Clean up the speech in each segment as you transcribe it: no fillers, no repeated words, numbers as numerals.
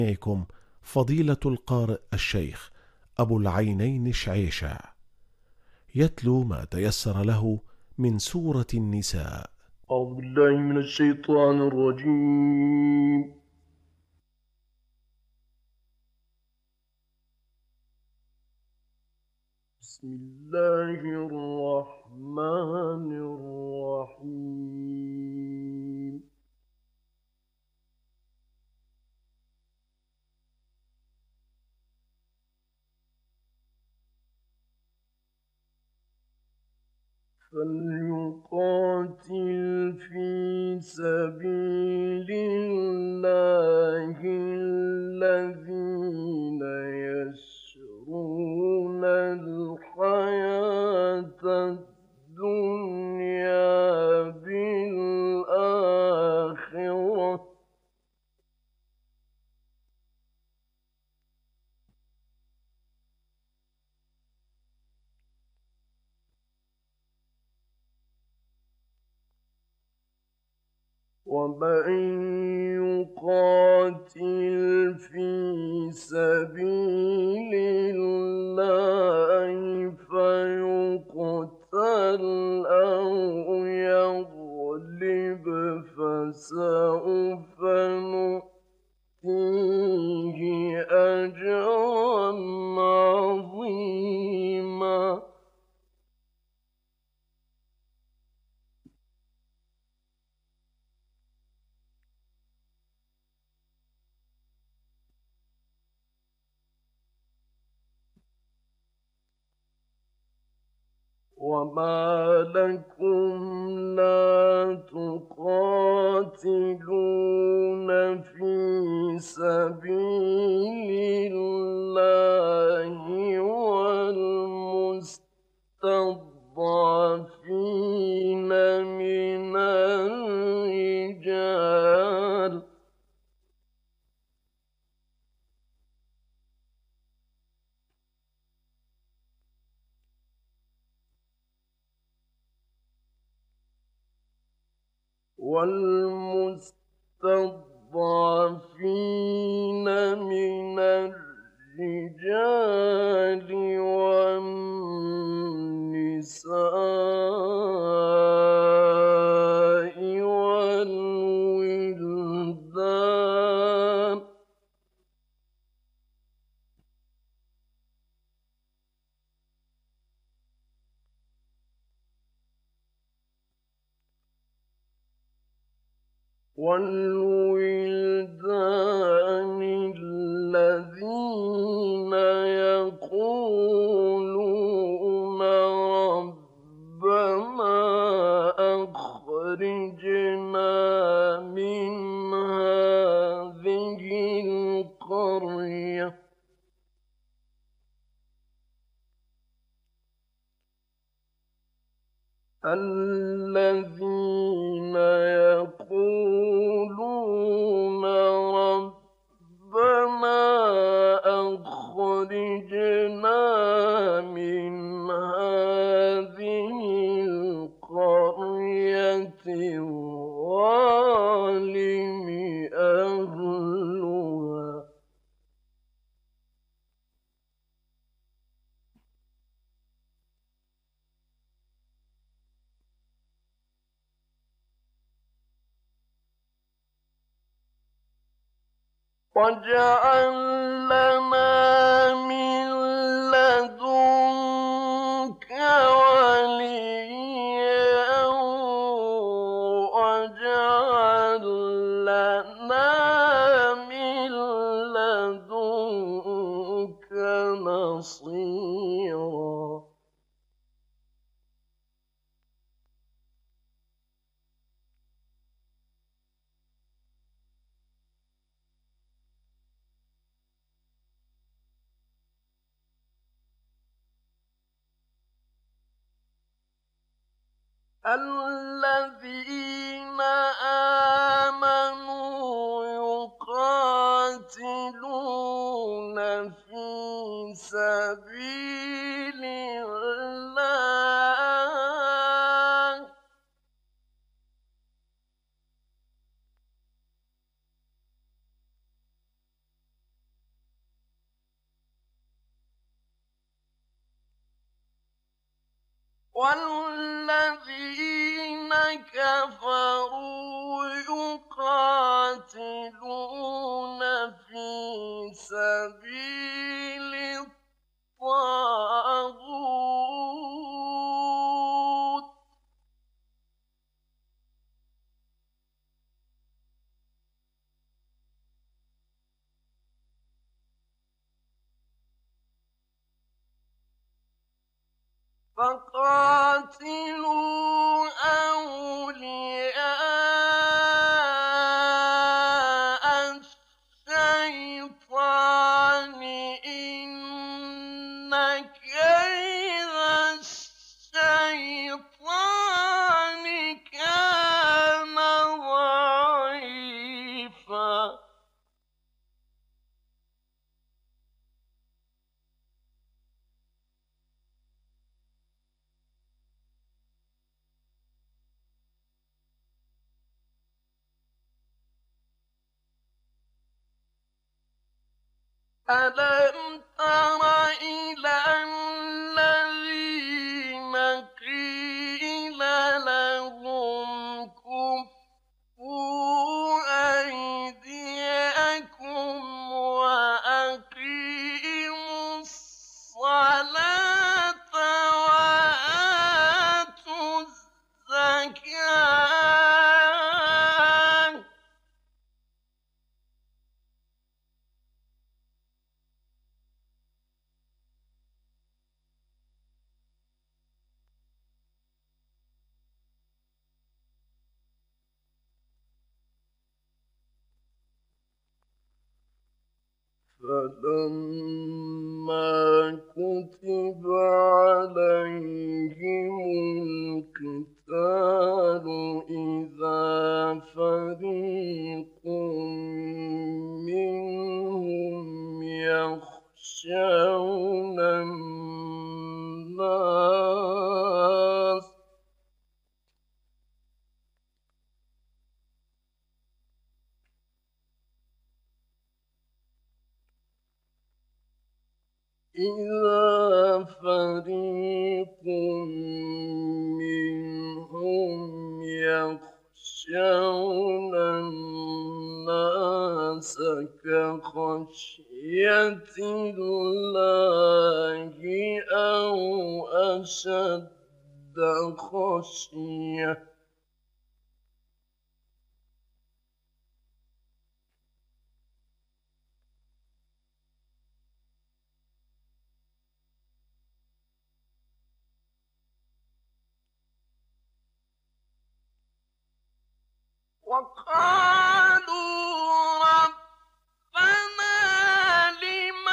إليكم فضيلة القارئ الشيخ أبو العينين شعيشة يتلو ما تيسر له من سورة النساء. أعوذ بالله من الشيطان الرجيم. بسم الله الرحمن الرحيم. فليقاتل في سبيل الله الذين يشرون الحياة الدنيا بالآخرة ومن يقاتل في سبيل الله فيقتل أو يغلب فسوف نؤتيه أجرا عظيما. وما لكم لا تقاتلون في سبيل الله والمستضعفين من الرجال والنساء والولدان الذين يقولون ربنا أخرجنا من هذه القرية الذين يقولون ربنا أخرجنا من هذه القرية الظالم أهلها واجعل لنا من لدنك وليا واجعل لنا من لدنك نصيرا. الذين آمنوا يقاتلون في سبيل الله والذين كفروا يقاتلون في سبيل الطاغوت فقاتلوا أولياء الشيطان إن كيد الشيطان كان ضعيفا ألم تر إلى الذين قيل لهم كفوا أيديكم وأقيموا الصلاة وآتوا الزكاة فلما كتب عليهم القتال إذا فريق منهم يخشون الناس إذا فريق منهم يخشون الناس كخشية الله أو أشد خشية وقالوا ربنا لم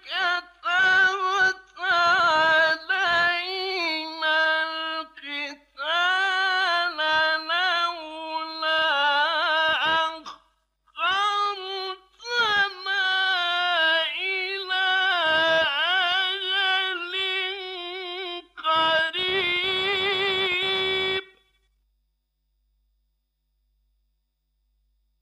كتبت علينا القتال لولا أخرتنا إلى أجل قريب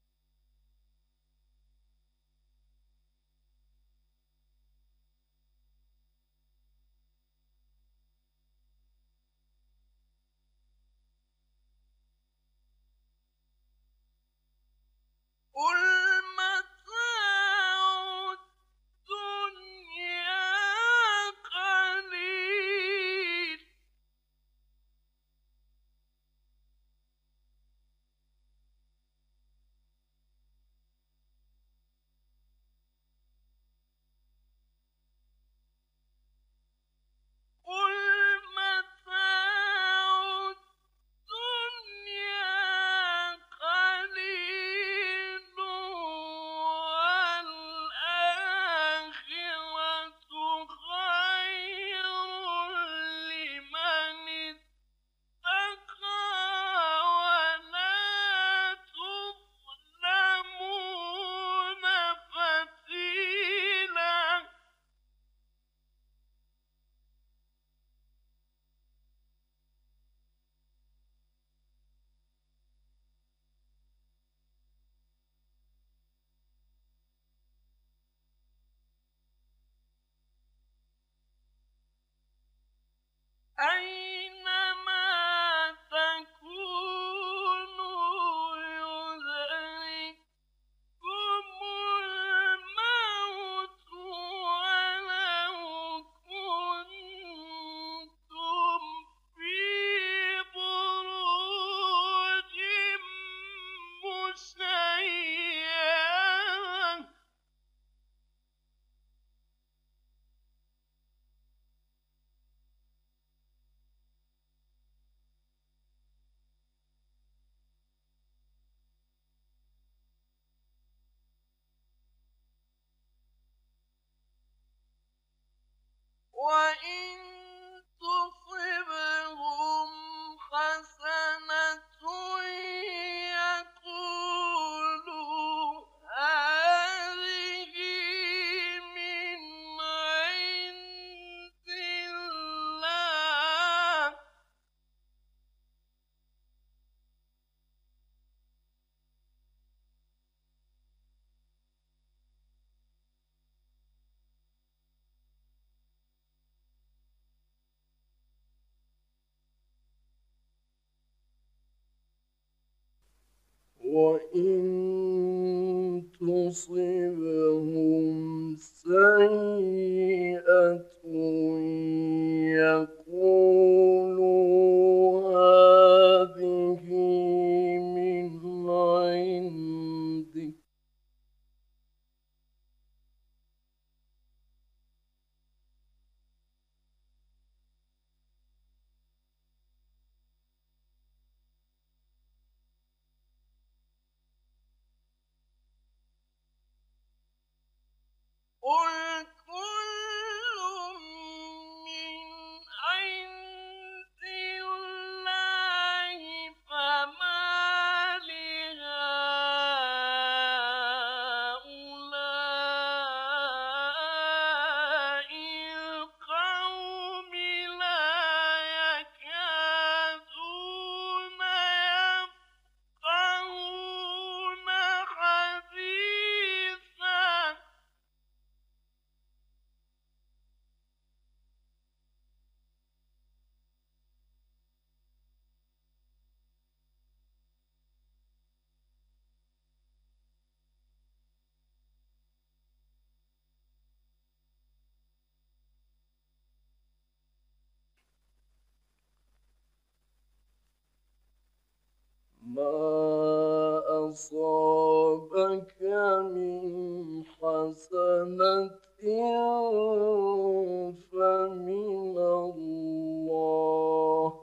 إن تصبهم سيئة يقولوا هذه من عندك، قل كل من عند الله فما لهؤلاء القوم لا يكادون يفقهون حديثا. ما أصابك من حسنة فمن الله،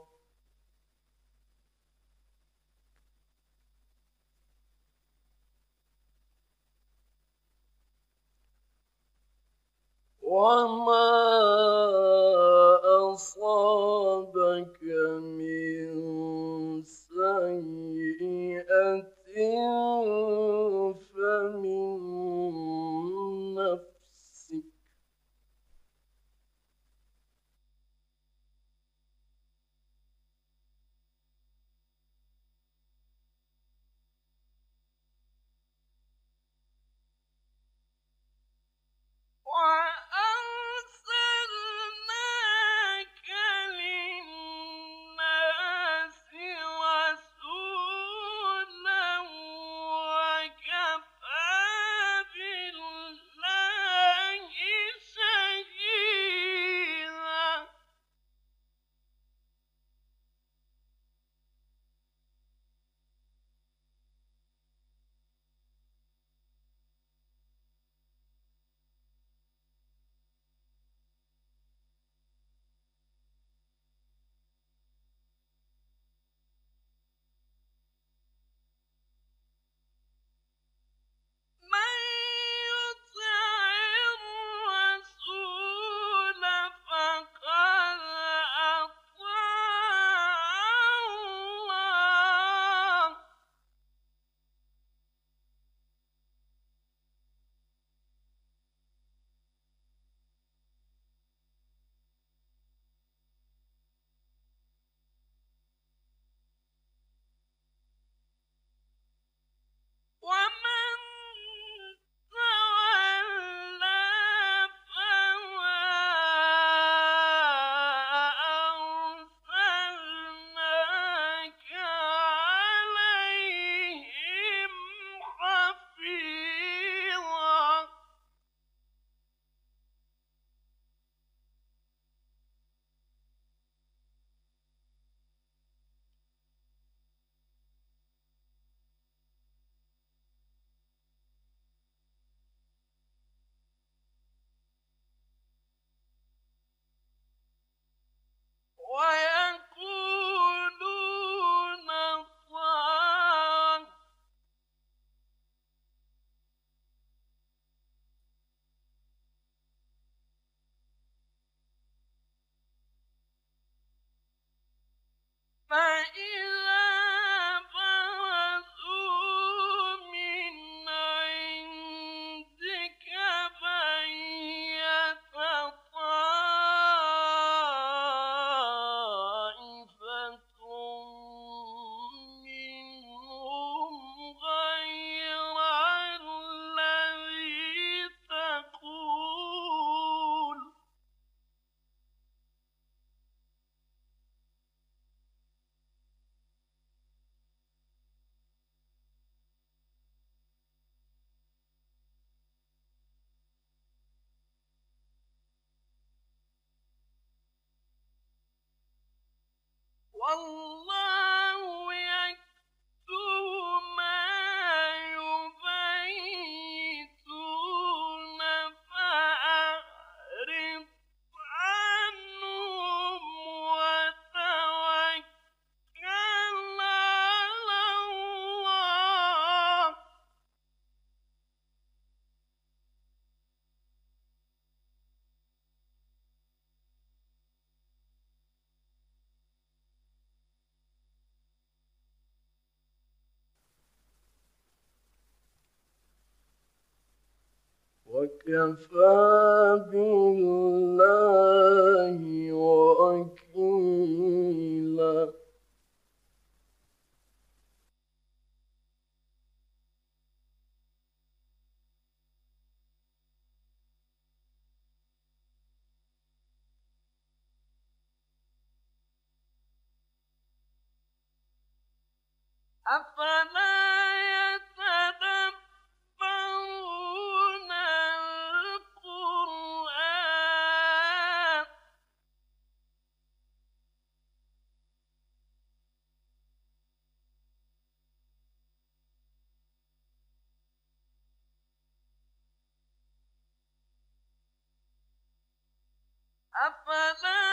وما أصابك من سيئة فمن نفسك، وأرسلناك للناس رسولا وكفى بالله شهيدا. من يطع الرسول فقد أطاع الله، ومن تولى فما أرسلناك عليهم حفيظا. ويقولون طاعة، فإذا برزوا من عندك بيت طائفة منهم غير الذي تقول، الله يكتب ما يبيتون فأعرض عنهم وتوكل على الله. وكفى بالله وكيلا. أفلا يتدبرون القرآن أفلا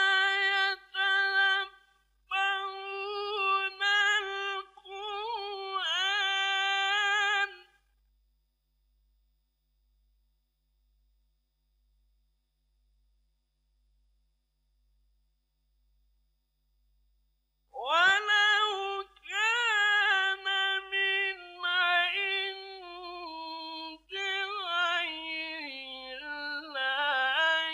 يتدبرون القرآن ولو كان من عند غير الله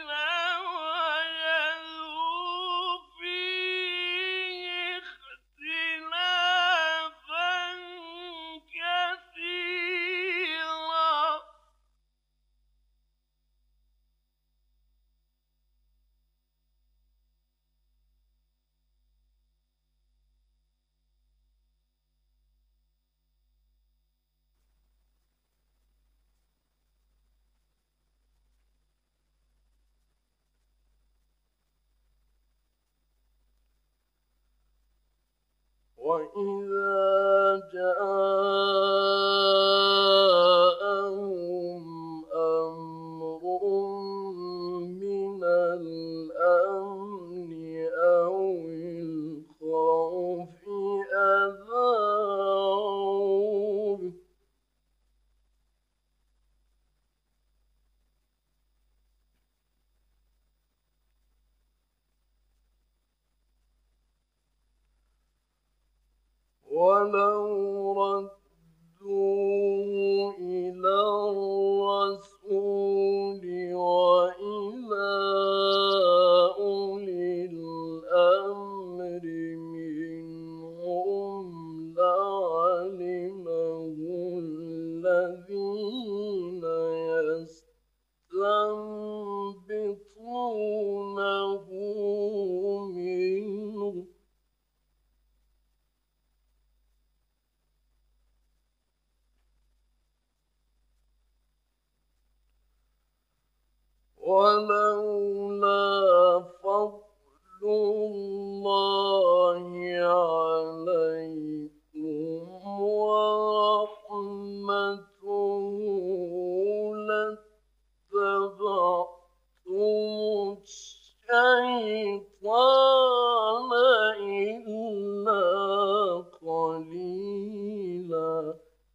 لوجدوا فيه اختلافا كثيرا. وإذا جاءهم أمر من الأمن أو الخوف أذاعوا به ولو ردوه إلى الرسول وإلى أولي الأمر منهم لعلمه الذين يستنبطونه منه. ولولا فضل الله عليكم ورحمته لاتبعتم الشيطان إلا قليلا.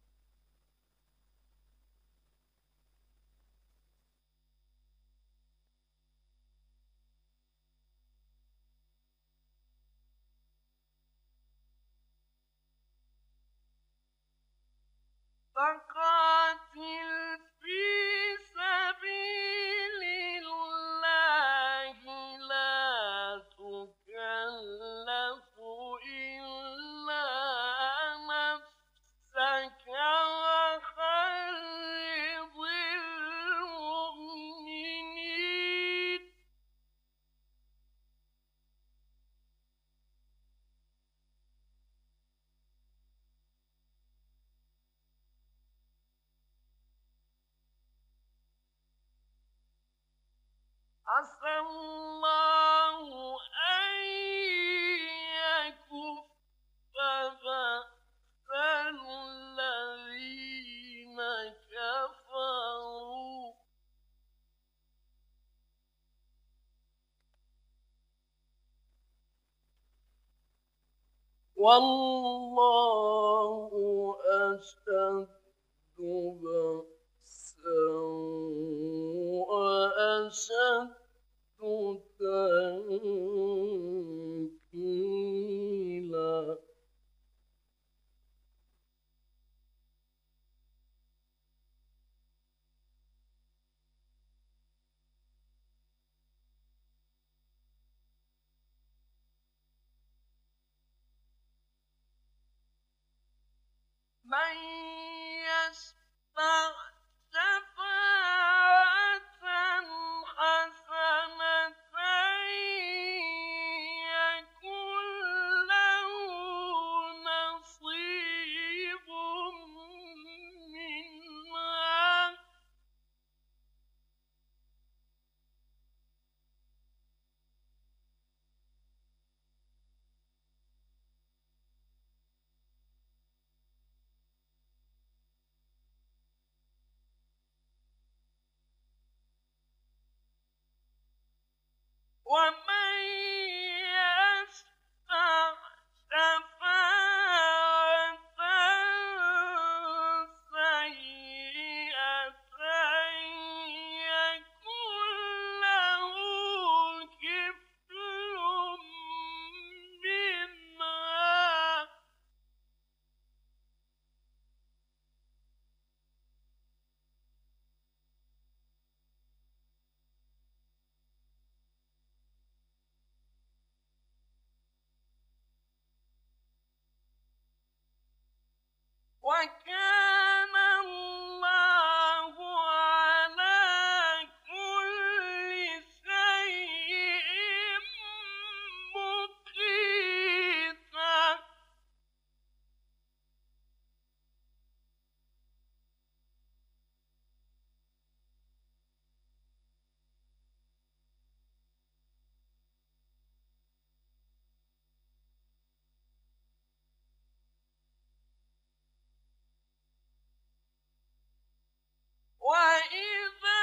فقاتل في سبيل الله لا تكلف إلا نفسك وحرض المؤمنين. عسى الله أن والله أشد بأسا وأشد تنكيلا. من يشفع شفاعة حسنة يكن له نصيب منها. ومن يشفع شفاعة سيئة يكن له كفل منها. وكان الله على كل شيء مقيتا. وإذا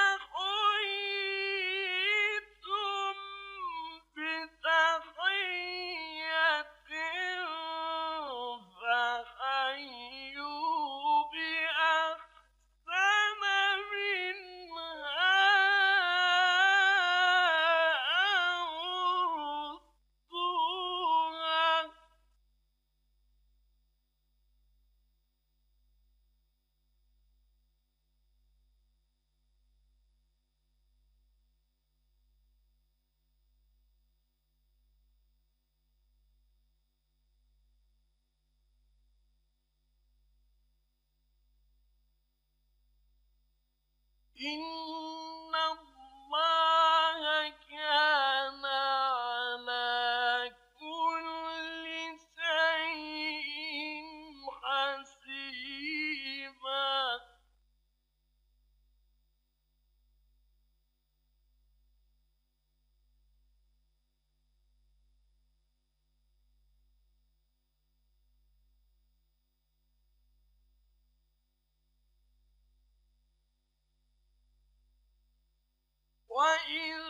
حييتم بتحية فحيوا بأحسن منها أو ردوها. إن الله كان على كل شيء حسيبا. وإذا